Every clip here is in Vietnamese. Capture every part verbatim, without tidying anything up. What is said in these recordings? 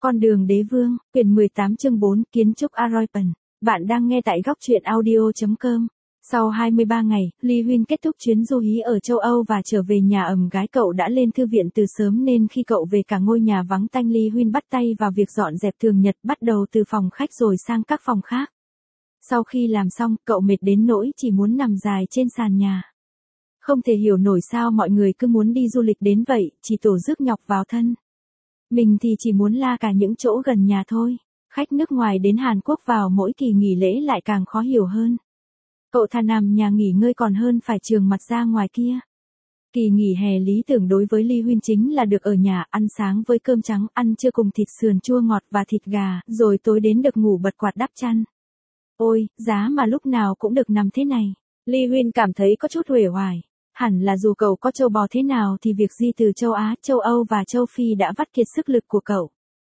Con đường đế vương, quyển mười tám chương bốn, kiến trúc Aroipan. Bạn đang nghe tại góc truyện audio chấm com. Sau hai mươi ba ngày, Lee Huynh kết thúc chuyến du hí ở châu Âu và trở về nhà ấm gái cậu đã lên thư viện từ sớm nên khi cậu về cả ngôi nhà vắng tanh Lee Huynh bắt tay vào việc dọn dẹp thường nhật bắt đầu từ phòng khách rồi sang các phòng khác. Sau khi làm xong, cậu mệt đến nỗi chỉ muốn nằm dài trên sàn nhà. Không thể hiểu nổi sao mọi người cứ muốn đi du lịch đến vậy, chỉ tổ rước nhọc vào thân. Mình thì chỉ muốn la cả những chỗ gần nhà thôi. Khách nước ngoài đến Hàn Quốc vào mỗi kỳ nghỉ lễ lại càng khó hiểu hơn. Cậu thà nằm nhà nghỉ ngơi còn hơn phải trường mặt ra ngoài kia. Kỳ nghỉ hè lý tưởng đối với Lee Huynh chính là được ở nhà ăn sáng với cơm trắng, ăn trưa cùng thịt sườn chua ngọt và thịt gà, rồi tối đến được ngủ bật quạt đắp chăn. Ôi, giá mà lúc nào cũng được nằm thế này. Lee Huynh cảm thấy có chút uể oải. Hẳn là dù cậu có châu bò thế nào thì việc di từ châu Á, châu Âu và châu Phi đã vắt kiệt sức lực của cậu.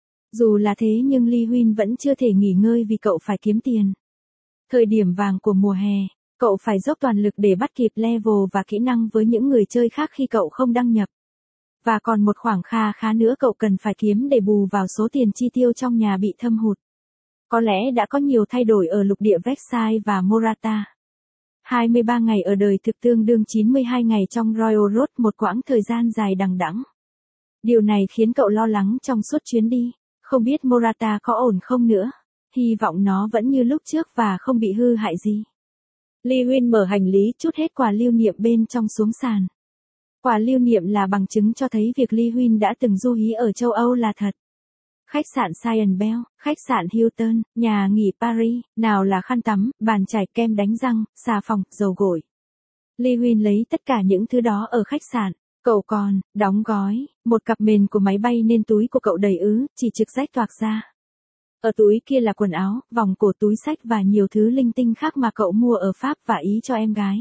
Dù là thế nhưng Lee Huynh vẫn chưa thể nghỉ ngơi vì cậu phải kiếm tiền. Thời điểm vàng của mùa hè, cậu phải dốc toàn lực để bắt kịp level và kỹ năng với những người chơi khác khi cậu không đăng nhập. Và còn một khoảng kha khá nữa cậu cần phải kiếm để bù vào số tiền chi tiêu trong nhà bị thâm hụt. Có lẽ đã có nhiều thay đổi ở lục địa Versailles và Morata. hai mươi ba ngày ở đời thực tương đương chín mươi hai ngày trong Royal Road, một quãng thời gian dài đằng đẵng. Điều này khiến cậu lo lắng trong suốt chuyến đi, không biết Morata có ổn không nữa, hy vọng nó vẫn như lúc trước và không bị hư hại gì. Lee Huynh mở hành lý trút hết quà lưu niệm bên trong xuống sàn. Quà lưu niệm là bằng chứng cho thấy việc Lee Huynh đã từng du hí ở châu Âu là thật. Khách sạn Cyan Bell, khách sạn Hilton, nhà nghỉ Paris, nào là khăn tắm, bàn chải, kem đánh răng, xà phòng, dầu gội. Lee Huynh lấy tất cả những thứ đó ở khách sạn. Cậu còn đóng gói một cặp mền của máy bay nên túi của cậu đầy ứ, chỉ trực rách toạc ra. Ở túi kia là quần áo, vòng cổ, túi xách và nhiều thứ linh tinh khác mà cậu mua ở Pháp và Ý cho em gái.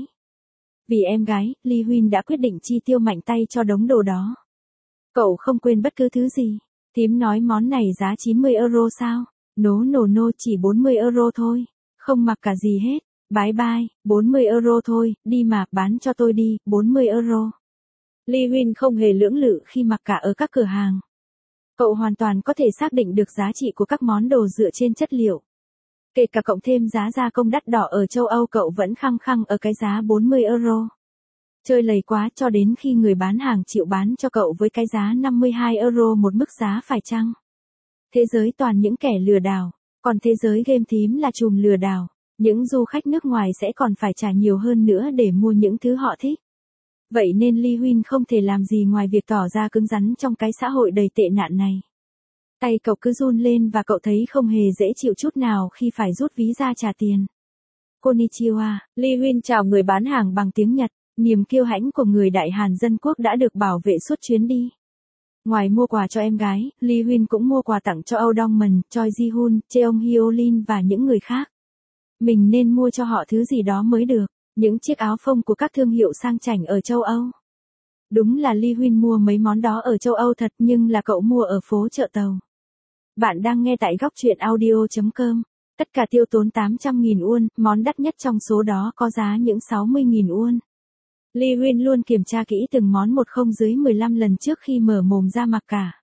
Vì em gái, Lee Huynh đã quyết định chi tiêu mạnh tay cho đống đồ đó. Cậu không quên bất cứ thứ gì. Thím nói món này giá chín mươi euro sao? Nố nổ nô chỉ bốn mươi euro thôi. Không mặc cả gì hết. Bye bye, bốn mươi euro thôi, đi mà, bán cho tôi đi, bốn mươi euro. Lee Huynh không hề lưỡng lự khi mặc cả ở các cửa hàng. Cậu hoàn toàn có thể xác định được giá trị của các món đồ dựa trên chất liệu. Kể cả cộng thêm giá gia công đắt đỏ ở châu Âu cậu vẫn khăng khăng ở cái giá bốn mươi euro. Chơi lầy quá cho đến khi người bán hàng chịu bán cho cậu với cái giá năm mươi hai euro, một mức giá phải chăng. Thế giới toàn những kẻ lừa đảo, còn thế giới game thím là chùm lừa đảo. Những du khách nước ngoài sẽ còn phải trả nhiều hơn nữa để mua những thứ họ thích. Vậy nên Lee Huynh không thể làm gì ngoài việc tỏ ra cứng rắn trong cái xã hội đầy tệ nạn này. Tay cậu cứ run lên và cậu thấy không hề dễ chịu chút nào khi phải rút ví ra trả tiền. Konnichiwa, Lee Huynh chào người bán hàng bằng tiếng Nhật. Niềm kiêu hãnh của người Đại Hàn Dân Quốc đã được bảo vệ suốt chuyến đi. Ngoài mua quà cho em gái, Lee Huynh cũng mua quà tặng cho Âu Dongman, Choi Ji-hun, Cheong Hyo-lin và những người khác. Mình nên mua cho họ thứ gì đó mới được, những chiếc áo phông của các thương hiệu sang chảnh ở châu Âu. Đúng là Lee Huynh mua mấy món đó ở châu Âu thật, nhưng là cậu mua ở phố chợ tàu. Bạn đang nghe tại góc truyện audio chấm com. Tất cả tiêu tốn tám trăm nghìn won, món đắt nhất trong số đó có giá những sáu mươi nghìn won. Lee Huynh luôn kiểm tra kỹ từng món một không dưới mười lăm lần trước khi mở mồm ra mặc cả.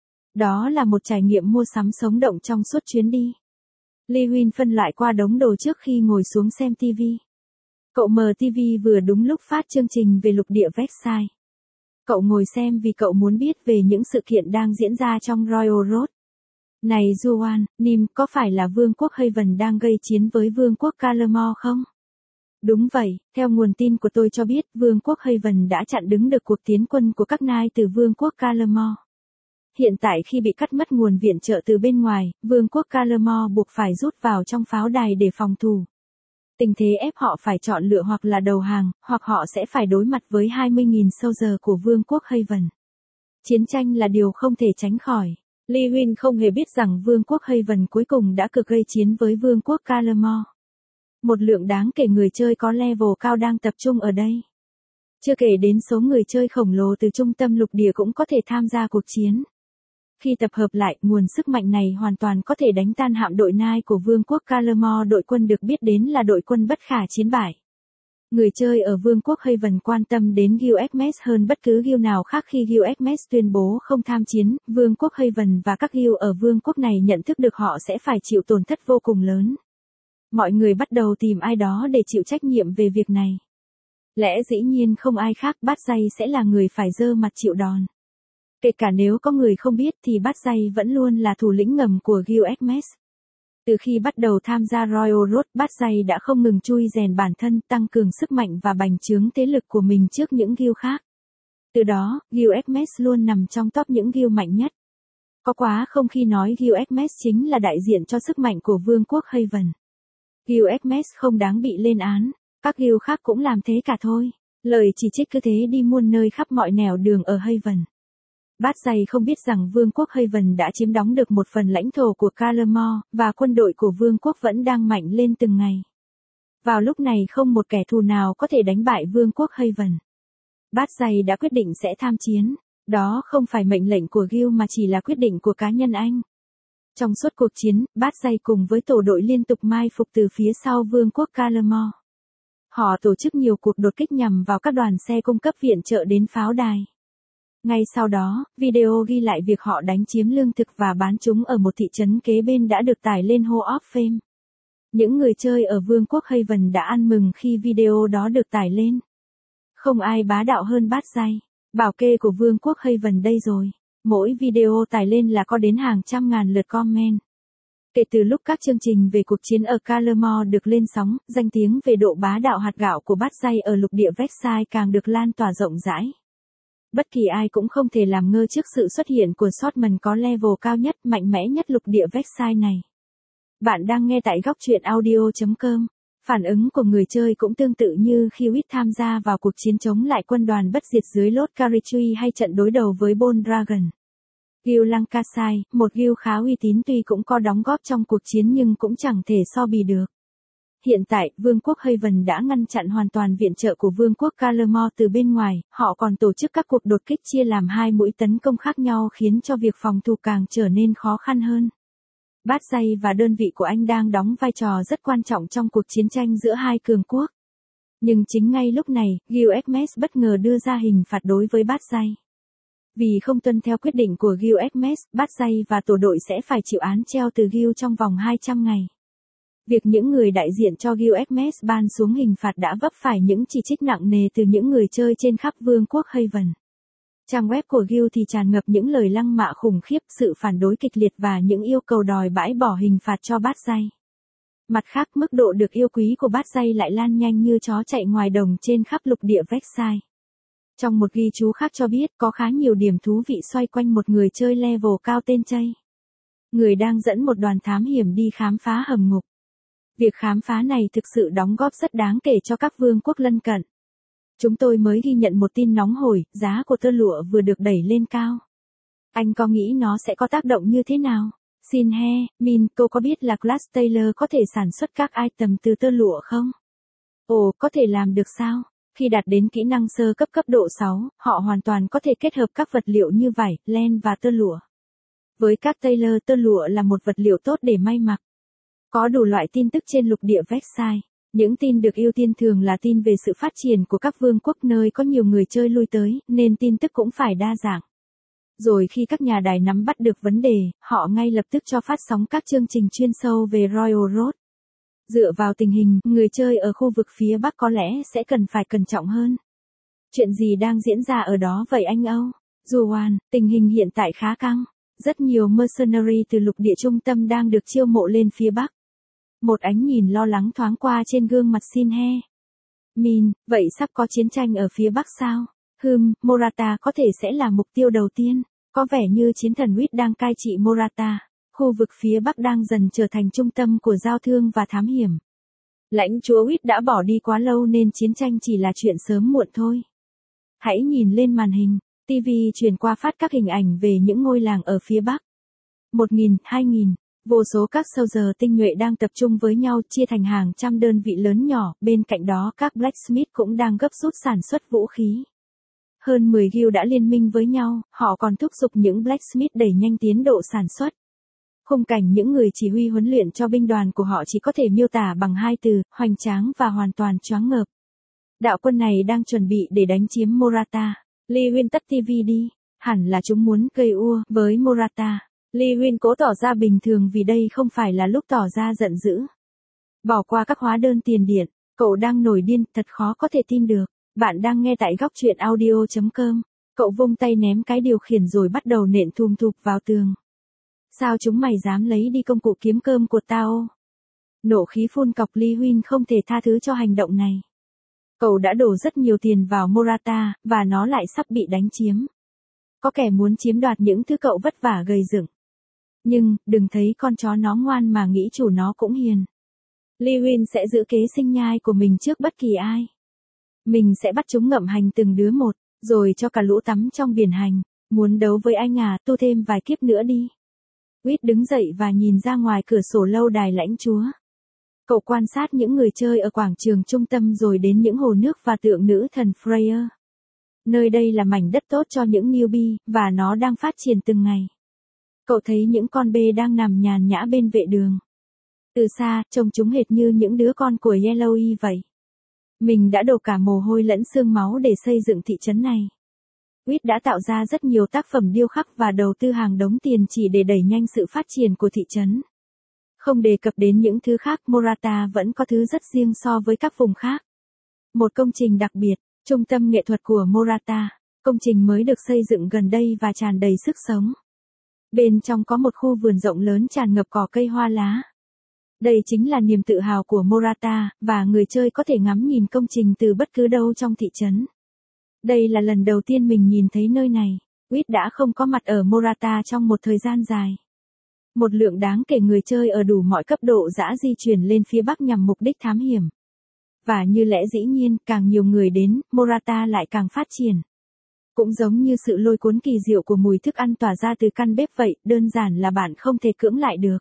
Đó là một trải nghiệm mua sắm sống động trong suốt chuyến đi. Lee Huynh phân loại qua đống đồ trước khi ngồi xuống xem ti vi. Cậu mở ti vi vừa đúng lúc phát chương trình về lục địa Versailles. Cậu ngồi xem vì cậu muốn biết về những sự kiện đang diễn ra trong Royal Road. Này Juan, Nim, có phải là Vương quốc Haven đang gây chiến với Vương quốc Calamore không? Đúng vậy, theo nguồn tin của tôi cho biết, Vương quốc Haven đã chặn đứng được cuộc tiến quân của các nai từ Vương quốc Calamore. Hiện tại khi bị cắt mất nguồn viện trợ từ bên ngoài, Vương quốc Calamore buộc phải rút vào trong pháo đài để phòng thủ. Tình thế ép họ phải chọn lựa hoặc là đầu hàng, hoặc họ sẽ phải đối mặt với hai mươi nghìn soldier của Vương quốc Haven. Chiến tranh là điều không thể tránh khỏi. Lee Huynh không hề biết rằng Vương quốc Haven cuối cùng đã cực gây chiến với Vương quốc Calamore. Một lượng đáng kể người chơi có level cao đang tập trung ở đây. Chưa kể đến số người chơi khổng lồ từ trung tâm lục địa cũng có thể tham gia cuộc chiến. Khi tập hợp lại, nguồn sức mạnh này hoàn toàn có thể đánh tan hạm đội nai của Vương quốc Calamore, đội quân được biết đến là đội quân bất khả chiến bại. Người chơi ở Vương quốc Haven quan tâm đến Gilgamesh hơn bất cứ guild nào khác khi Gilgamesh tuyên bố không tham chiến, Vương quốc Haven và các guild ở vương quốc này nhận thức được họ sẽ phải chịu tổn thất vô cùng lớn. Mọi người bắt đầu tìm ai đó để chịu trách nhiệm về việc này. Lẽ dĩ nhiên không ai khác, Bát Dây sẽ là người phải dơ mặt chịu đòn. Kể cả nếu có người không biết thì Bát Dây vẫn luôn là thủ lĩnh ngầm của Gilgamesh. Từ khi bắt đầu tham gia Royal Road, Bát Dây đã không ngừng chui rèn bản thân, tăng cường sức mạnh và bành trướng thế lực của mình trước những guild khác. Từ đó, Gilgamesh luôn nằm trong top những guild mạnh nhất. Có quá không khi nói Gilgamesh chính là đại diện cho sức mạnh của Vương quốc Haven. Gilgamesh không đáng bị lên án, các guild khác cũng làm thế cả thôi. Lời chỉ trích cứ thế đi muôn nơi khắp mọi nẻo đường ở Haven. Bát Dây không biết rằng Vương quốc Haven đã chiếm đóng được một phần lãnh thổ của Calamore, và quân đội của Vương quốc vẫn đang mạnh lên từng ngày. Vào lúc này không một kẻ thù nào có thể đánh bại Vương quốc Haven. Bát Dây đã quyết định sẽ tham chiến. Đó không phải mệnh lệnh của Guild mà chỉ là quyết định của cá nhân anh. Trong suốt cuộc chiến, Bát Dây cùng với tổ đội liên tục mai phục từ phía sau Vương quốc Calamore. Họ tổ chức nhiều cuộc đột kích nhằm vào các đoàn xe cung cấp viện trợ đến pháo đài. Ngay sau đó, video ghi lại việc họ đánh chiếm lương thực và bán chúng ở một thị trấn kế bên đã được tải lên Hall of Fame. Những người chơi ở Vương quốc Haven đã ăn mừng khi video đó được tải lên. Không ai bá đạo hơn Bát Dây. Bảo kê của Vương quốc Haven đây rồi. Mỗi video tải lên là có đến hàng trăm ngàn lượt comment. Kể từ lúc các chương trình về cuộc chiến ở Calamore được lên sóng, danh tiếng về độ bá đạo hạt gạo của Bát Dây ở lục địa Vexai càng được lan tỏa rộng rãi. Bất kỳ ai cũng không thể làm ngơ trước sự xuất hiện của Swordman có level cao nhất, mạnh mẽ nhất lục địa Vexai này. Bạn đang nghe tại góc truyện audio chấm com. Phản ứng của người chơi cũng tương tự như khi Witt tham gia vào cuộc chiến chống lại quân đoàn bất diệt dưới Lord Carichui hay trận đối đầu với Bold Dragon. Guild Lancashire, một guild khá uy tín tuy cũng có đóng góp trong cuộc chiến nhưng cũng chẳng thể so bì được. Hiện tại, Vương quốc Haven đã ngăn chặn hoàn toàn viện trợ của Vương quốc Calamore từ bên ngoài, họ còn tổ chức các cuộc đột kích chia làm hai mũi tấn công khác nhau khiến cho việc phòng thủ càng trở nên khó khăn hơn. Bát Dây và đơn vị của anh đang đóng vai trò rất quan trọng trong cuộc chiến tranh giữa hai cường quốc. Nhưng chính ngay lúc này, Gilgamesh bất ngờ đưa ra hình phạt đối với Bát Dây. Vì không tuân theo quyết định của Gilgamesh, Bát Dây và tổ đội sẽ phải chịu án treo từ Guild trong vòng hai trăm ngày. Việc những người đại diện cho Gilgamesh ban xuống hình phạt đã vấp phải những chỉ trích nặng nề từ những người chơi trên khắp Vương quốc Haven. Trang web của Guild thì tràn ngập những lời lăng mạ khủng khiếp, sự phản đối kịch liệt và những yêu cầu đòi bãi bỏ hình phạt cho Bát Dây. Mặt khác, mức độ được yêu quý của Bát Dây lại lan nhanh như chó chạy ngoài đồng trên khắp lục địa Vexai. Trong một ghi chú khác cho biết có khá nhiều điểm thú vị xoay quanh một người chơi level cao tên Chay. Người đang dẫn một đoàn thám hiểm đi khám phá hầm ngục. Việc khám phá này thực sự đóng góp rất đáng kể cho các vương quốc lân cận. Chúng tôi mới ghi nhận một tin nóng hổi, giá của tơ lụa vừa được đẩy lên cao. Anh có nghĩ nó sẽ có tác động như thế nào? Xin he, Min, cô có biết là Class Taylor có thể sản xuất các item từ tơ lụa không? Ồ, có thể làm được sao? Khi đạt đến kỹ năng sơ cấp cấp độ sáu, họ hoàn toàn có thể kết hợp các vật liệu như vải, len và tơ lụa. Với các Taylor, tơ lụa là một vật liệu tốt để may mặc. Có đủ loại tin tức trên lục địa Vexai. Những tin được ưu tiên thường là tin về sự phát triển của các vương quốc nơi có nhiều người chơi lui tới, nên tin tức cũng phải đa dạng. Rồi khi các nhà đài nắm bắt được vấn đề, họ ngay lập tức cho phát sóng các chương trình chuyên sâu về Royal Road. Dựa vào tình hình, người chơi ở khu vực phía Bắc có lẽ sẽ cần phải cẩn trọng hơn. Chuyện gì đang diễn ra ở đó vậy anh Âu? Juan, tình hình hiện tại khá căng. Rất nhiều mercenary từ lục địa trung tâm đang được chiêu mộ lên phía Bắc. Một ánh nhìn lo lắng thoáng qua trên gương mặt Xin he. Min, vậy sắp có chiến tranh ở phía Bắc sao? Hừm, Morata có thể sẽ là mục tiêu đầu tiên. Có vẻ như chiến thần Witt đang cai trị Morata. Khu vực phía Bắc đang dần trở thành trung tâm của giao thương và thám hiểm. Lãnh chúa Witt đã bỏ đi quá lâu nên chiến tranh chỉ là chuyện sớm muộn thôi. Hãy nhìn lên màn hình. ti vi truyền qua phát các hình ảnh về những ngôi làng ở phía Bắc. một nghìn, hai nghìn. Vô số các soldier tinh nhuệ đang tập trung với nhau chia thành hàng trăm đơn vị lớn nhỏ, bên cạnh đó các blacksmith cũng đang gấp rút sản xuất vũ khí. Hơn mười guild đã liên minh với nhau, họ còn thúc giục những blacksmith đẩy nhanh tiến độ sản xuất. Khung cảnh những người chỉ huy huấn luyện cho binh đoàn của họ chỉ có thể miêu tả bằng hai từ, hoành tráng và hoàn toàn choáng ngợp. Đạo quân này đang chuẩn bị để đánh chiếm Morata. Lee Huyên tắt ti vi đi. Hẳn là chúng muốn gây ua với Morata. Lee Huyên cố tỏ ra bình thường vì đây không phải là lúc tỏ ra giận dữ. Bỏ qua các hóa đơn tiền điện. Cậu đang nổi điên, thật khó có thể tin được. Bạn đang nghe tại góc truyện audio chấm com. Cậu vung tay ném cái điều khiển rồi bắt đầu nện thùm thụp vào tường. Sao chúng mày dám lấy đi công cụ kiếm cơm của tao? Nộ khí phun cọc, Lee Huyên không thể tha thứ cho hành động này. Cậu đã đổ rất nhiều tiền vào Morata, và nó lại sắp bị đánh chiếm. Có kẻ muốn chiếm đoạt những thứ cậu vất vả gây dựng. Nhưng, đừng thấy con chó nó ngoan mà nghĩ chủ nó cũng hiền. Lee Huyên sẽ giữ kế sinh nhai của mình trước bất kỳ ai. Mình sẽ bắt chúng ngậm hành từng đứa một, rồi cho cả lũ tắm trong biển hành. Muốn đấu với anh à, tu thêm vài kiếp nữa đi. Whit đứng dậy và nhìn ra ngoài cửa sổ lâu đài lãnh chúa. Cậu quan sát những người chơi ở quảng trường trung tâm rồi đến những hồ nước và tượng nữ thần Freya. Nơi đây là mảnh đất tốt cho những newbie, và nó đang phát triển từng ngày. Cậu thấy những con bê đang nằm nhàn nhã bên vệ đường. Từ xa, trông chúng hệt như những đứa con của Yellowy vậy. Mình đã đổ cả mồ hôi lẫn xương máu để xây dựng thị trấn này. Whit đã tạo ra rất nhiều tác phẩm điêu khắc và đầu tư hàng đống tiền chỉ để đẩy nhanh sự phát triển của thị trấn. Không đề cập đến những thứ khác, Morata vẫn có thứ rất riêng so với các vùng khác. Một công trình đặc biệt, trung tâm nghệ thuật của Morata, công trình mới được xây dựng gần đây và tràn đầy sức sống. Bên trong có một khu vườn rộng lớn tràn ngập cỏ cây hoa lá. Đây chính là niềm tự hào của Morata, và người chơi có thể ngắm nhìn công trình từ bất cứ đâu trong thị trấn. Đây là lần đầu tiên mình nhìn thấy nơi này. Whit đã không có mặt ở Morata trong một thời gian dài. Một lượng đáng kể người chơi ở đủ mọi cấp độ dã di chuyển lên phía bắc nhằm mục đích thám hiểm. Và như lẽ dĩ nhiên, càng nhiều người đến, Morata lại càng phát triển. Cũng giống như sự lôi cuốn kỳ diệu của mùi thức ăn tỏa ra từ căn bếp vậy, đơn giản là bạn không thể cưỡng lại được.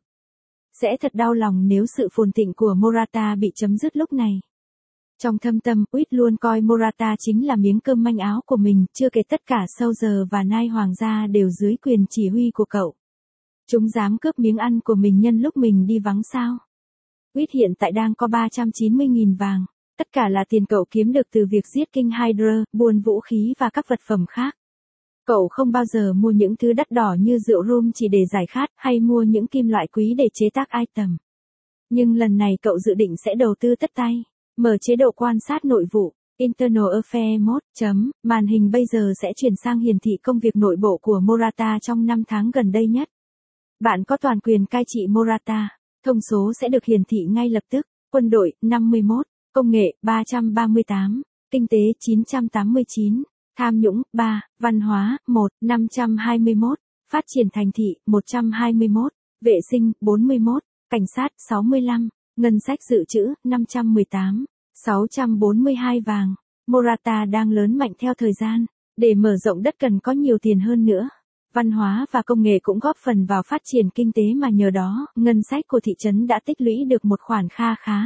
Sẽ thật đau lòng nếu sự phồn thịnh của Morata bị chấm dứt lúc này. Trong thâm tâm, Whit luôn coi Morata chính là miếng cơm manh áo của mình, chưa kể tất cả Soldier và Nai Hoàng gia đều dưới quyền chỉ huy của cậu. Chúng dám cướp miếng ăn của mình nhân lúc mình đi vắng sao? Whit hiện tại đang có ba trăm chín mươi nghìn vàng. Tất cả là tiền cậu kiếm được từ việc giết King Hydra, buôn vũ khí và các vật phẩm khác. Cậu không bao giờ mua những thứ đắt đỏ như rượu rum chỉ để giải khát, hay mua những kim loại quý để chế tác item. Nhưng lần này cậu dự định sẽ đầu tư tất tay. Mở chế độ quan sát nội vụ, Internal Affairs Mode, chấm, màn hình bây giờ sẽ chuyển sang hiển thị công việc nội bộ của Morata trong năm tháng gần đây nhất. Bạn có toàn quyền cai trị Morata, thông số sẽ được hiển thị ngay lập tức, quân đội, năm mươi mốt, công nghệ, ba trăm ba mươi tám, kinh tế, chín trăm tám mươi chín, tham nhũng, ba, văn hóa, một, năm trăm hai mươi mốt, phát triển thành thị, một trăm hai mươi mốt, vệ sinh, bốn mươi mốt, cảnh sát, sáu mươi lăm, ngân sách dự trữ, năm trăm mười tám, sáu trăm bốn mươi hai vàng. Morata đang lớn mạnh theo thời gian, để mở rộng đất cần có nhiều tiền hơn nữa. Văn hóa và công nghệ cũng góp phần vào phát triển kinh tế mà nhờ đó, ngân sách của thị trấn đã tích lũy được một khoản kha khá.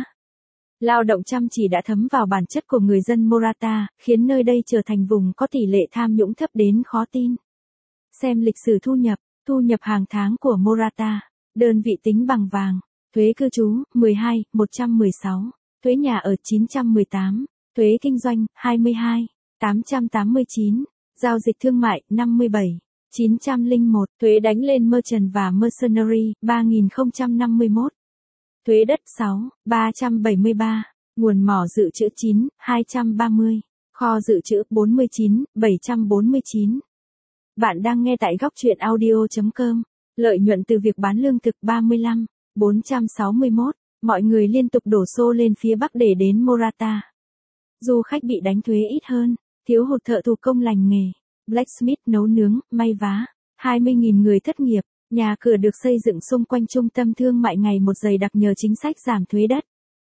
Lao động chăm chỉ đã thấm vào bản chất của người dân Morata, khiến nơi đây trở thành vùng có tỷ lệ tham nhũng thấp đến khó tin. Xem lịch sử thu nhập, thu nhập hàng tháng của Morata, đơn vị tính bằng vàng, thuế cư trú, mười hai, một trăm mười sáu, thuế nhà ở chín trăm mười tám, thuế kinh doanh, hai mươi hai, tám trăm tám mươi chín, giao dịch thương mại, năm mươi bảy, chín trăm lẻ một, thuế đánh lên merchant và mercenary, ba nghìn không trăm năm mươi mốt. Thuế đất sáu, ba trăm bảy mươi ba, nguồn mỏ dự trữ chín, hai trăm ba mươi, kho dự trữ bốn mươi chín, bảy trăm bốn mươi chín. Bạn đang nghe tại góc truyện audio chấm com, lợi nhuận từ việc bán lương thực ba mươi lăm, bốn trăm sáu mươi mốt, mọi người liên tục đổ xô lên phía bắc để đến Morata. Du khách bị đánh thuế ít hơn, thiếu hụt thợ thủ công lành nghề, blacksmith nấu nướng, may vá, hai mươi nghìn người thất nghiệp. Nhà cửa được xây dựng xung quanh trung tâm thương mại ngày một dày đặc nhờ chính sách giảm thuế đất.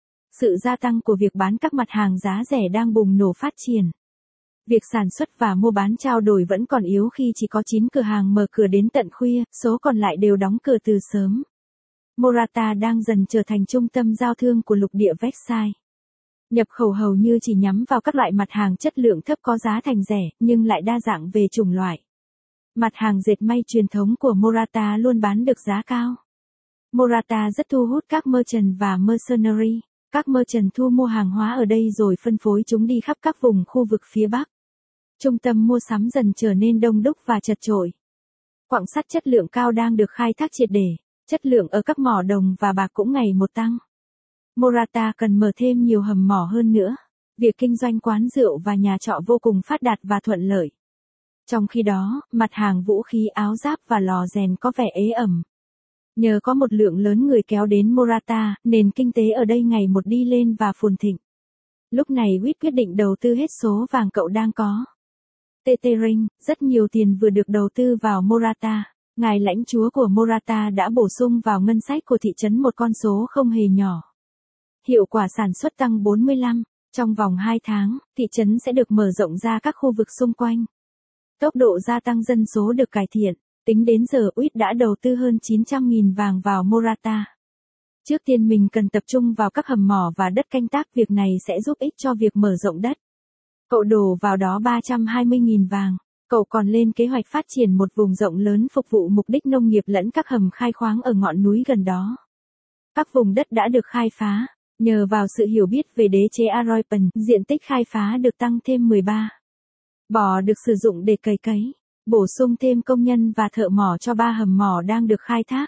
Sự gia tăng của việc bán các mặt hàng giá rẻ đang bùng nổ phát triển. Việc sản xuất và mua bán trao đổi vẫn còn yếu khi chỉ có chín cửa hàng mở cửa đến tận khuya, số còn lại đều đóng cửa từ sớm. Morata đang dần trở thành trung tâm giao thương của lục địa Versailles. Nhập khẩu hầu như chỉ nhắm vào các loại mặt hàng chất lượng thấp có giá thành rẻ, nhưng lại đa dạng về chủng loại. Mặt hàng dệt may truyền thống của Morata luôn bán được giá cao. Morata rất thu hút các merchant và mercenary, Các merchant thu mua hàng hóa ở đây rồi phân phối chúng đi khắp các vùng khu vực phía Bắc. Trung tâm mua sắm dần trở nên đông đúc và chật chội. Quặng sắt chất lượng cao đang được khai thác triệt để, chất lượng ở các mỏ đồng và bạc cũng ngày một tăng. Morata cần mở thêm nhiều hầm mỏ hơn nữa. Việc kinh doanh quán rượu và nhà trọ vô cùng phát đạt và thuận lợi. Trong khi đó, mặt hàng vũ khí áo giáp và lò rèn có vẻ ế ẩm. Nhờ có một lượng lớn người kéo đến Morata, nền kinh tế ở đây ngày một đi lên và phồn thịnh. Lúc này Witt quyết định đầu tư hết số vàng cậu đang có. Tetering, rất nhiều tiền vừa được đầu tư vào Morata. Ngài lãnh chúa của Morata đã bổ sung vào ngân sách của thị trấn một con số không hề nhỏ. Hiệu quả sản xuất tăng bốn mươi lăm. Trong vòng hai tháng, thị trấn sẽ được mở rộng ra các khu vực xung quanh. Tốc độ gia tăng dân số được cải thiện. Tính đến giờ Witt đã đầu tư hơn chín trăm nghìn vàng vào Morata. Trước tiên mình cần tập trung vào các hầm mỏ và đất canh tác, việc này sẽ giúp ích cho việc mở rộng đất. Cậu đổ vào đó ba trăm hai mươi nghìn vàng. Cậu còn lên kế hoạch phát triển một vùng rộng lớn phục vụ mục đích nông nghiệp lẫn các hầm khai khoáng ở ngọn núi gần đó. Các vùng đất đã được khai phá. Nhờ vào sự hiểu biết về đế chế Aroipan, diện tích khai phá được tăng thêm mười ba. Bò được sử dụng để cày cấy, bổ sung thêm công nhân và thợ mỏ cho ba hầm mỏ đang được khai thác.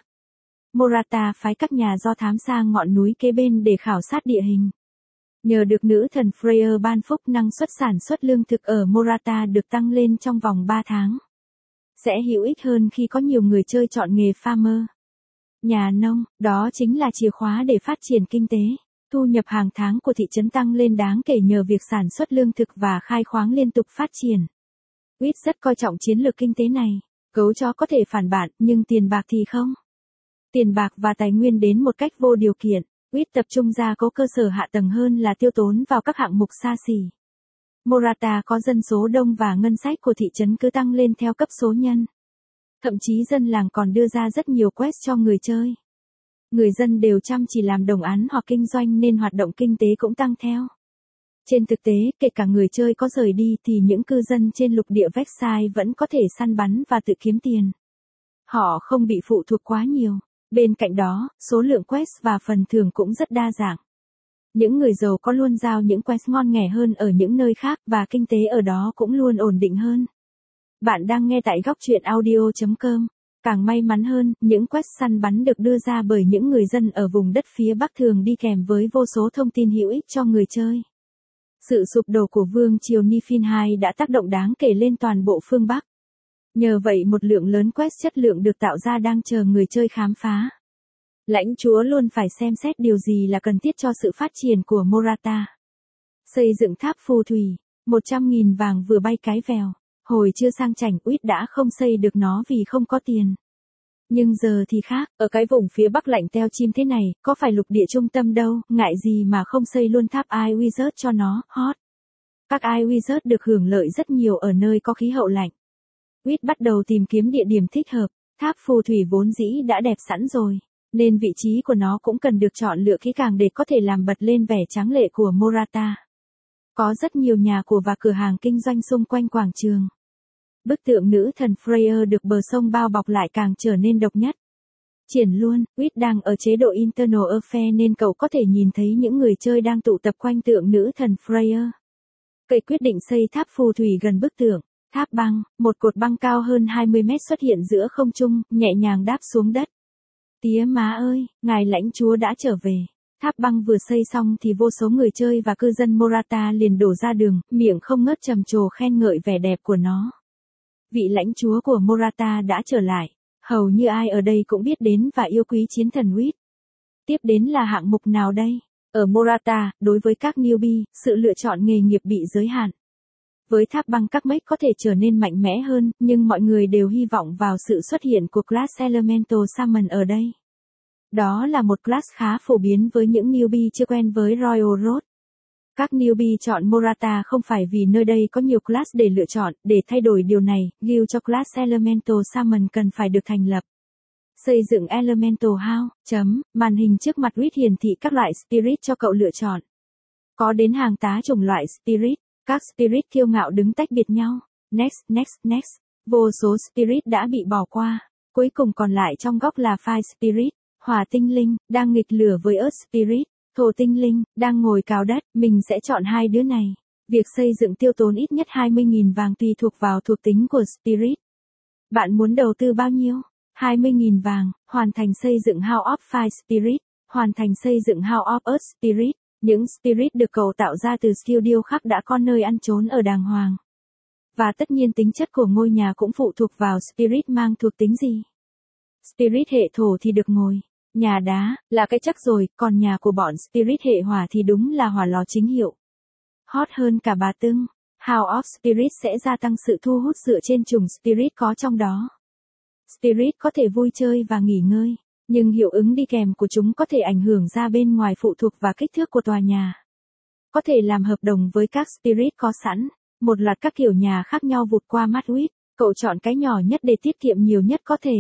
Morata phái các nhà do thám sang ngọn núi kế bên để khảo sát địa hình. Nhờ được nữ thần Freya ban phúc, năng suất sản xuất lương thực ở Morata được tăng lên trong vòng ba tháng. Sẽ hữu ích hơn khi có nhiều người chơi chọn nghề farmer. Nhà nông, đó chính là chìa khóa để phát triển kinh tế. Thu nhập hàng tháng của thị trấn tăng lên đáng kể nhờ việc sản xuất lương thực và khai khoáng liên tục phát triển. Witt rất coi trọng chiến lược kinh tế này. Gấu chó có thể phản bạn, nhưng tiền bạc thì không. Tiền bạc và tài nguyên đến một cách vô điều kiện. Witt tập trung gia cố cơ sở hạ tầng hơn là tiêu tốn vào các hạng mục xa xỉ. Morata có dân số đông và ngân sách của thị trấn cứ tăng lên theo cấp số nhân. Thậm chí dân làng còn đưa ra rất nhiều quest cho người chơi. Người dân đều chăm chỉ làm đồng án hoặc kinh doanh nên hoạt động kinh tế cũng tăng theo. Trên thực tế, kể cả người chơi có rời đi thì những cư dân trên lục địa Vexai vẫn có thể săn bắn và tự kiếm tiền. Họ không bị phụ thuộc quá nhiều. Bên cạnh đó, số lượng quest và phần thưởng cũng rất đa dạng. Những người giàu có luôn giao những quest ngon nghẻ hơn ở những nơi khác và kinh tế ở đó cũng luôn ổn định hơn. Bạn đang nghe tại góc truyện audio chấm com. Càng may mắn hơn, những quest săn bắn được đưa ra bởi những người dân ở vùng đất phía Bắc thường đi kèm với vô số thông tin hữu ích cho người chơi. Sự sụp đổ của vương triều Niflheim đã tác động đáng kể lên toàn bộ phương Bắc. Nhờ vậy một lượng lớn quest chất lượng được tạo ra đang chờ người chơi khám phá. Lãnh chúa luôn phải xem xét điều gì là cần thiết cho sự phát triển của Morata. Xây dựng tháp phù thủy, một trăm nghìn vàng vừa bay cái vèo. Hồi chưa sang chảnh, Witt đã không xây được nó vì không có tiền. Nhưng giờ thì khác, ở cái vùng phía Bắc lạnh teo chim thế này, có phải lục địa trung tâm đâu, ngại gì mà không xây luôn tháp Ice Wizard cho nó, hot. Các Ice Wizard được hưởng lợi rất nhiều ở nơi có khí hậu lạnh. Witt bắt đầu tìm kiếm địa điểm thích hợp, tháp phù thủy vốn dĩ đã đẹp sẵn rồi, nên vị trí của nó cũng cần được chọn lựa kỹ càng để có thể làm bật lên vẻ tráng lệ của Morata. Có rất nhiều nhà của và cửa hàng kinh doanh xung quanh quảng trường. Bức tượng nữ thần Freya được bờ sông bao bọc lại càng trở nên độc nhất. Triển luôn, Witt đang ở chế độ Internal Affair nên cậu có thể nhìn thấy những người chơi đang tụ tập quanh tượng nữ thần Freya. Cậu quyết định xây tháp phù thủy gần bức tượng. Tháp băng, một cột băng cao hơn hai mươi mét xuất hiện giữa không trung, nhẹ nhàng đáp xuống đất. Tía má ơi, ngài lãnh chúa đã trở về. Tháp băng vừa xây xong thì vô số người chơi và cư dân Morata liền đổ ra đường, miệng không ngớt trầm trồ khen ngợi vẻ đẹp của nó. Vị lãnh chúa của Morata đã trở lại, hầu như ai ở đây cũng biết đến và yêu quý chiến thần Witt. Tiếp đến là hạng mục nào đây? Ở Morata, đối với các newbie, sự lựa chọn nghề nghiệp bị giới hạn. Với tháp băng các mech có thể trở nên mạnh mẽ hơn, nhưng mọi người đều hy vọng vào sự xuất hiện của class Elemental Summon ở đây. Đó là một class khá phổ biến với những newbie chưa quen với Royal Road. Các newbie chọn Morata không phải vì nơi đây có nhiều class để lựa chọn, để thay đổi điều này, guild cho class Elemental Summon cần phải được thành lập. Xây dựng Elemental House, chấm, màn hình trước mặt Witt hiển thị các loại Spirit cho cậu lựa chọn. Có đến hàng tá chủng loại Spirit, các Spirit kiêu ngạo đứng tách biệt nhau. Next, next, next, vô số Spirit đã bị bỏ qua. Cuối cùng còn lại trong góc là Fire Spirit, hỏa tinh linh, đang nghịch lửa với Earth Spirit. Thổ tinh linh, đang ngồi cào đất, mình sẽ chọn hai đứa này. Việc xây dựng tiêu tốn ít nhất hai mươi nghìn vàng tùy thuộc vào thuộc tính của Spirit. Bạn muốn đầu tư bao nhiêu? hai mươi nghìn vàng, hoàn thành xây dựng House of Fire Spirit, hoàn thành xây dựng House of Earth Spirit. Những Spirit được cậu tạo ra từ skill điêu khắc đã có nơi ăn trốn ở đàng hoàng. Và tất nhiên tính chất của ngôi nhà cũng phụ thuộc vào Spirit mang thuộc tính gì. Spirit hệ thổ thì được ngồi. Nhà đá, là cái chắc rồi, còn nhà của bọn Spirit hệ hỏa thì đúng là hỏa lò chính hiệu. Hot hơn cả bà Tưng. House of Spirit sẽ gia tăng sự thu hút dựa trên chủng Spirit có trong đó. Spirit có thể vui chơi và nghỉ ngơi, nhưng hiệu ứng đi kèm của chúng có thể ảnh hưởng ra bên ngoài phụ thuộc vào kích thước của tòa nhà. Có thể làm hợp đồng với các Spirit có sẵn, một loạt các kiểu nhà khác nhau vụt qua mắt Wit, cậu chọn cái nhỏ nhất để tiết kiệm nhiều nhất có thể.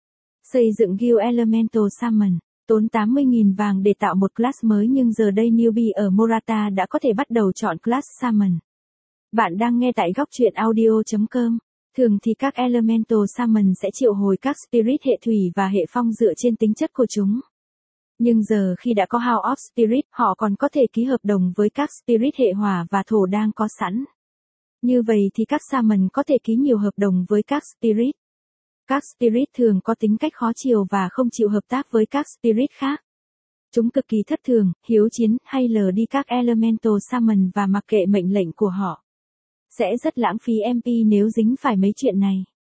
Xây dựng Guild Elemental Summon, tốn tám mươi nghìn vàng để tạo một class mới nhưng giờ đây newbie ở Morata đã có thể bắt đầu chọn class Summon. Bạn đang nghe tại góc truyện audio chấm com. Thường thì các Elemental Summon sẽ triệu hồi các Spirit hệ thủy và hệ phong dựa trên tính chất của chúng. Nhưng giờ khi đã có House of Spirit, họ còn có thể ký hợp đồng với các Spirit hệ hỏa và thổ đang có sẵn. Như vậy thì các Summon có thể ký nhiều hợp đồng với các Spirit. Các Spirit thường có tính cách khó chiều và không chịu hợp tác với các Spirit khác. Chúng cực kỳ thất thường, hiếu chiến hay lờ đi các Elemental Summon và mặc kệ mệnh lệnh của họ. Sẽ rất lãng phí em pê nếu dính phải mấy chuyện này.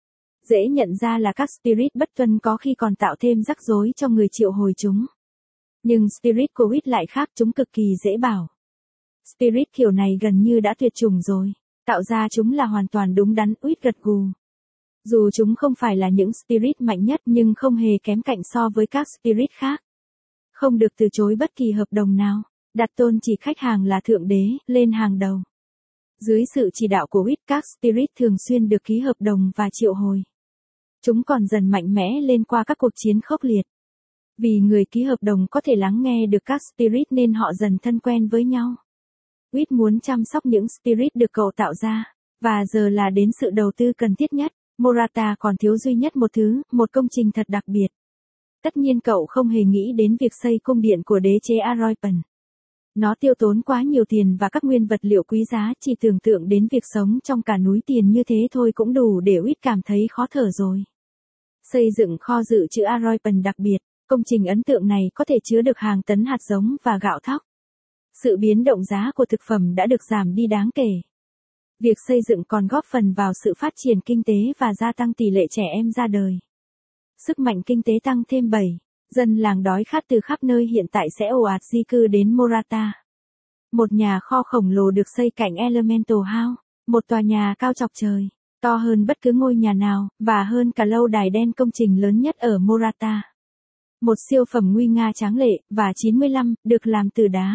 Dễ nhận ra là các Spirit bất tuân có khi còn tạo thêm rắc rối cho người triệu hồi chúng. Nhưng Spirit của Wit lại khác, chúng cực kỳ dễ bảo. Spirit kiểu này gần như đã tuyệt chủng rồi. Tạo ra chúng là hoàn toàn đúng đắn, Wit gật gù. Dù chúng không phải là những Spirit mạnh nhất nhưng không hề kém cạnh so với các Spirit khác. Không được từ chối bất kỳ hợp đồng nào. Đặt tôn chỉ khách hàng là thượng đế, lên hàng đầu. Dưới sự chỉ đạo của Wit, các Spirit thường xuyên được ký hợp đồng và triệu hồi. Chúng còn dần mạnh mẽ lên qua các cuộc chiến khốc liệt. Vì người ký hợp đồng có thể lắng nghe được các Spirit nên họ dần thân quen với nhau. Wit muốn chăm sóc những Spirit được cậu tạo ra. Và giờ là đến sự đầu tư cần thiết nhất. Morata còn thiếu duy nhất một thứ, một công trình thật đặc biệt. Tất nhiên cậu không hề nghĩ đến việc xây cung điện của đế chế Aroipan. Nó tiêu tốn quá nhiều tiền và các nguyên vật liệu quý giá, chỉ tưởng tượng đến việc sống trong cả núi tiền như thế thôi cũng đủ để Wit cảm thấy khó thở rồi. Xây dựng kho dự trữ Aroipan đặc biệt, công trình ấn tượng này có thể chứa được hàng tấn hạt giống và gạo thóc. Sự biến động giá của thực phẩm đã được giảm đi đáng kể. Việc xây dựng còn góp phần vào sự phát triển kinh tế và gia tăng tỷ lệ trẻ em ra đời. Sức mạnh kinh tế tăng thêm bảy. Dân làng đói khát từ khắp nơi hiện tại sẽ ồ ạt di cư đến Morata. Một nhà kho khổng lồ được xây cạnh Elemental House, một tòa nhà cao chọc trời, to hơn bất cứ ngôi nhà nào, và hơn cả lâu đài đen, công trình lớn nhất ở Morata. Một siêu phẩm nguy nga tráng lệ, và chín mươi lăm, được làm từ đá.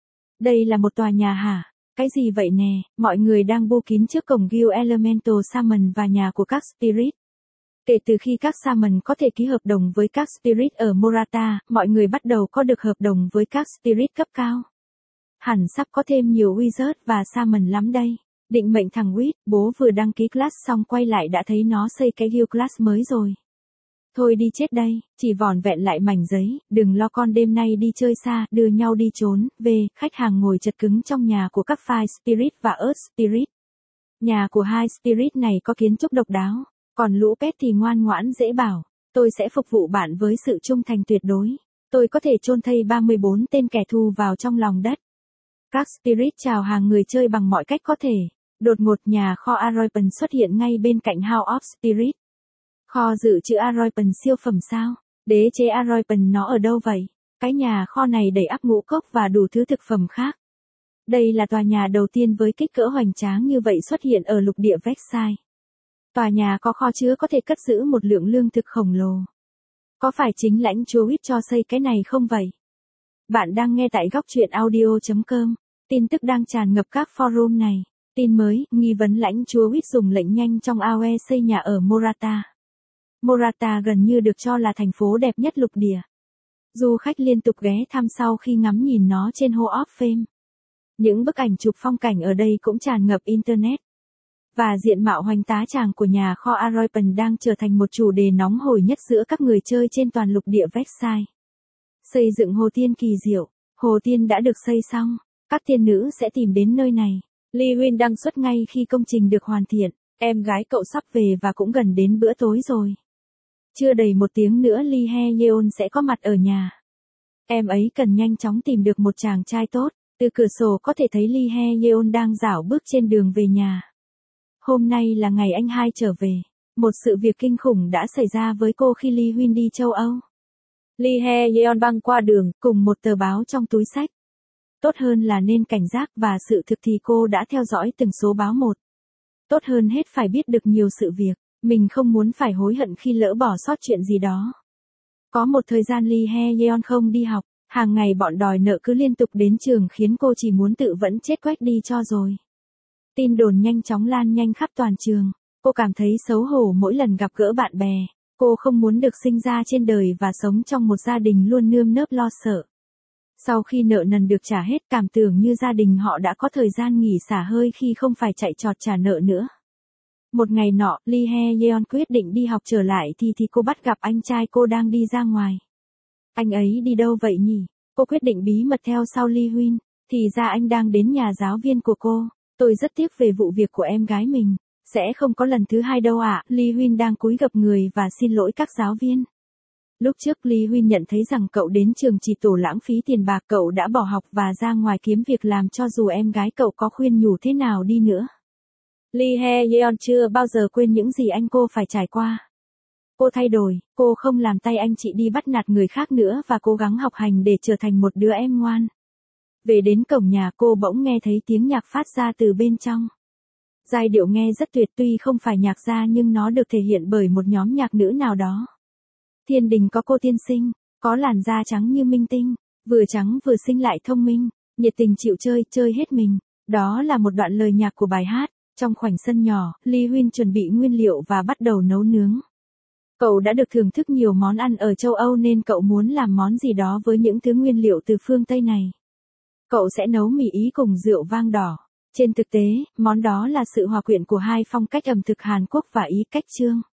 Đây là một tòa nhà hả? Cái gì vậy nè, mọi người đang bu kín trước cổng Guild Elemental Summon và nhà của các Spirit. Kể từ khi các Summon có thể ký hợp đồng với các Spirit ở Morata, mọi người bắt đầu có được hợp đồng với các Spirit cấp cao. Hẳn sắp có thêm nhiều Wizard và Summon lắm đây. Định mệnh thằng Wit, bố vừa đăng ký class xong quay lại đã thấy nó xây cái Guild class mới rồi. Thôi đi chết đây, chỉ vỏn vẹn lại mảnh giấy, đừng lo con đêm nay đi chơi xa, đưa nhau đi trốn, về, khách hàng ngồi chật cứng trong nhà của các Fire Spirit và Earth Spirit. Nhà của hai Spirit này có kiến trúc độc đáo, còn lũ pet thì ngoan ngoãn dễ bảo, tôi sẽ phục vụ bạn với sự trung thành tuyệt đối. Tôi có thể chôn thây ba mươi bốn tên kẻ thù vào trong lòng đất. Các Spirit chào hàng người chơi bằng mọi cách có thể. Đột ngột nhà kho Aroipan xuất hiện ngay bên cạnh House of Spirit. Kho dự trữ Aroipan siêu phẩm sao? Đế chế Aroipan nó ở đâu vậy? Cái nhà kho này đầy ắp ngũ cốc và đủ thứ thực phẩm khác. Đây là tòa nhà đầu tiên với kích cỡ hoành tráng như vậy xuất hiện ở lục địa Vexai. Tòa nhà có kho chứa có thể cất giữ một lượng lương thực khổng lồ. Có phải chính lãnh chúa Wit cho xây cái này không vậy? Bạn đang nghe tại góc truyện audio chấm com. Tin tức đang tràn ngập các forum này. Tin mới, nghi vấn lãnh chúa Wit dùng lệnh nhanh trong a o e xây nhà ở Morata. Morata gần như được cho là thành phố đẹp nhất lục địa. Du khách liên tục ghé thăm sau khi ngắm nhìn nó trên Hall of Fame. Những bức ảnh chụp phong cảnh ở đây cũng tràn ngập Internet. Và diện mạo hoành tá tràng của nhà kho Aroipan đang trở thành một chủ đề nóng hổi nhất giữa các người chơi trên toàn lục địa Vexai. Xây dựng hồ tiên kỳ diệu. Hồ Tiên đã được xây xong, các tiên nữ sẽ tìm đến nơi này. Lee Huyên đăng xuất ngay khi công trình được hoàn thiện, em gái cậu sắp về và cũng gần đến bữa tối rồi. Chưa đầy một tiếng nữa Lee Hae-yeon sẽ có mặt ở nhà. Em ấy cần nhanh chóng tìm được một chàng trai tốt, từ cửa sổ có thể thấy Lee Hae-yeon đang dạo bước trên đường về nhà. Hôm nay là ngày anh hai trở về. Một sự việc kinh khủng đã xảy ra với cô khi Lee Huyên đi châu Âu. Lee Hae-yeon băng qua đường, cùng một tờ báo trong túi xách. Tốt hơn là nên cảnh giác và sự thực thì cô đã theo dõi từng số báo một. Tốt hơn hết phải biết được nhiều sự việc, mình không muốn phải hối hận khi lỡ bỏ sót chuyện gì đó. Có một thời gian Lee Hae-yeon không đi học, hàng ngày bọn đòi nợ cứ liên tục đến trường khiến cô chỉ muốn tự vẫn chết quách đi cho rồi. Tin đồn nhanh chóng lan nhanh khắp toàn trường, cô cảm thấy xấu hổ mỗi lần gặp gỡ bạn bè, cô không muốn được sinh ra trên đời và sống trong một gia đình luôn nơm nớp lo sợ. Sau khi nợ nần được trả hết cảm tưởng như gia đình họ đã có thời gian nghỉ xả hơi khi không phải chạy trọt trả nợ nữa. Một ngày nọ, Lee Hae-yeon quyết định đi học trở lại thì thì cô bắt gặp anh trai cô đang đi ra ngoài. Anh ấy đi đâu vậy nhỉ? Cô quyết định bí mật theo sau Lee Huyên, thì ra anh đang đến nhà giáo viên của cô. Tôi rất tiếc về vụ việc của em gái mình, sẽ không có lần thứ hai đâu ạ. À. Lee Huyên đang cúi gập người và xin lỗi các giáo viên. Lúc trước Lee Huyên nhận thấy rằng cậu đến trường chỉ tổ lãng phí tiền bạc, cậu đã bỏ học và ra ngoài kiếm việc làm cho dù em gái cậu có khuyên nhủ thế nào đi nữa. Lee Hae-yeon chưa bao giờ quên những gì anh cô phải trải qua. Cô thay đổi, cô không làm tay anh chị đi bắt nạt người khác nữa và cố gắng học hành để trở thành một đứa em ngoan. Về đến cổng nhà cô bỗng nghe thấy tiếng nhạc phát ra từ bên trong. Giai điệu nghe rất tuyệt, tuy không phải nhạc gia nhưng nó được thể hiện bởi một nhóm nhạc nữ nào đó. Thiên đình có cô tiên sinh, có làn da trắng như minh tinh, vừa trắng vừa xinh lại thông minh, nhiệt tình chịu chơi, chơi hết mình. Đó là một đoạn lời nhạc của bài hát. Trong khoảnh sân nhỏ, Lee Huyên chuẩn bị nguyên liệu và bắt đầu nấu nướng. Cậu đã được thưởng thức nhiều món ăn ở châu Âu nên cậu muốn làm món gì đó với những thứ nguyên liệu từ phương Tây này. Cậu sẽ nấu mì Ý cùng rượu vang đỏ. Trên thực tế, món đó là sự hòa quyện của hai phong cách ẩm thực Hàn Quốc và Ý cách Trương.